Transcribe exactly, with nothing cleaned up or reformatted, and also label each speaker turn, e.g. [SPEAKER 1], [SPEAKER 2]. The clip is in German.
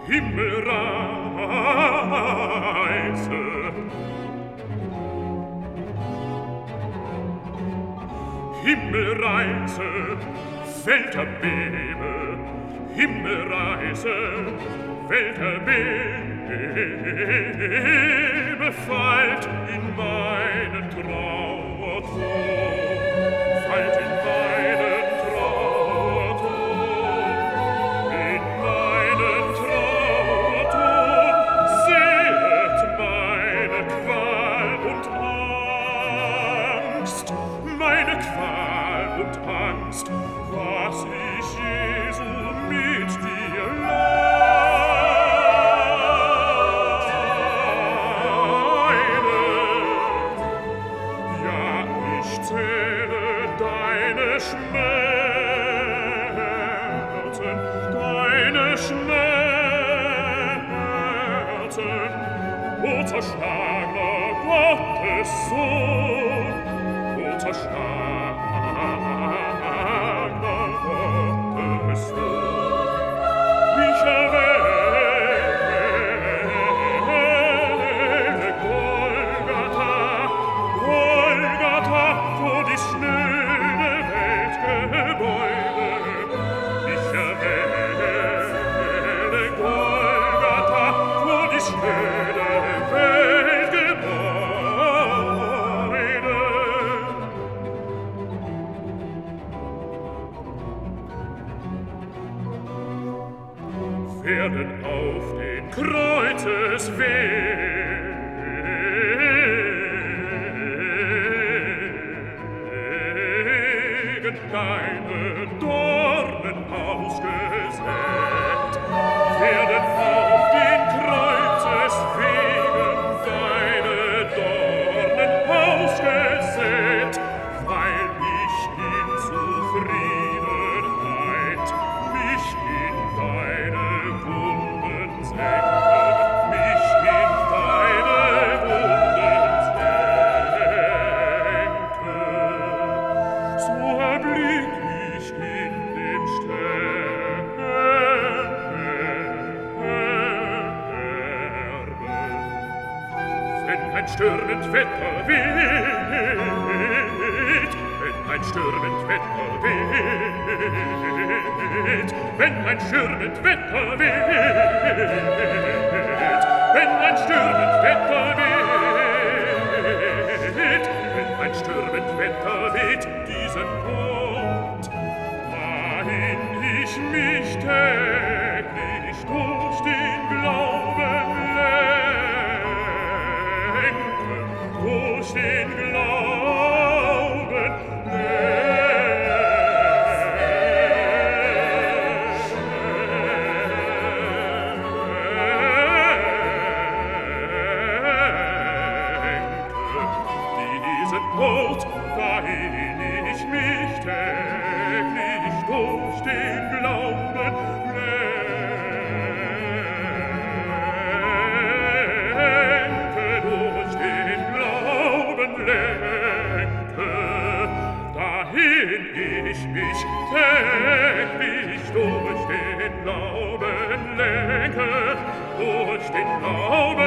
[SPEAKER 1] Himmelreise. Himmelreise, Welterbebe, Himmelreise, Welterbebe, fallt in meinen Trauerton, fallt in meinen Trauerton, in meinen Trauerton, sehet meine Qual und Angst, meine Qual und Angst, was ich, Jesu, mit dir leide. Ja, ich zähle deine Schmerzen, deine Schmerzen, o zerschlagener Gottes Sohn, o zerschlagener Gottes Sohn. Ich erwähle Golgatha, Golgatha, vor die schnöde Weltgebäude. Ich erwähle Golgatha, vor die schnöde Weltgebäude. Werden auf den Kreuzeswegen deine Dornen ausgesäet, werden auf den Kreuzeswegen deine Dornen ausgesät, weil ich in Zufriedenheit mich in deine Wunden senke, mich in deine Wunden senke. So erblick ich in dem Sterben, wenn ein stürmend Wetter weht, wenn ein stürmend Wetter weht, wenn ein stürmend Wetter weht, wenn ein stürmend Wetter weht, wenn ein stürmend Wetter weht, diesen Ort, dahin ich mich täglich durch den Glauben lenke, durch den Glauben diesen Ort, dahin ich mich täglich durch den Glauben lenke, durch den Glauben lenke, dahin ich mich täglich durch den Glauben lenke, durch den Glauben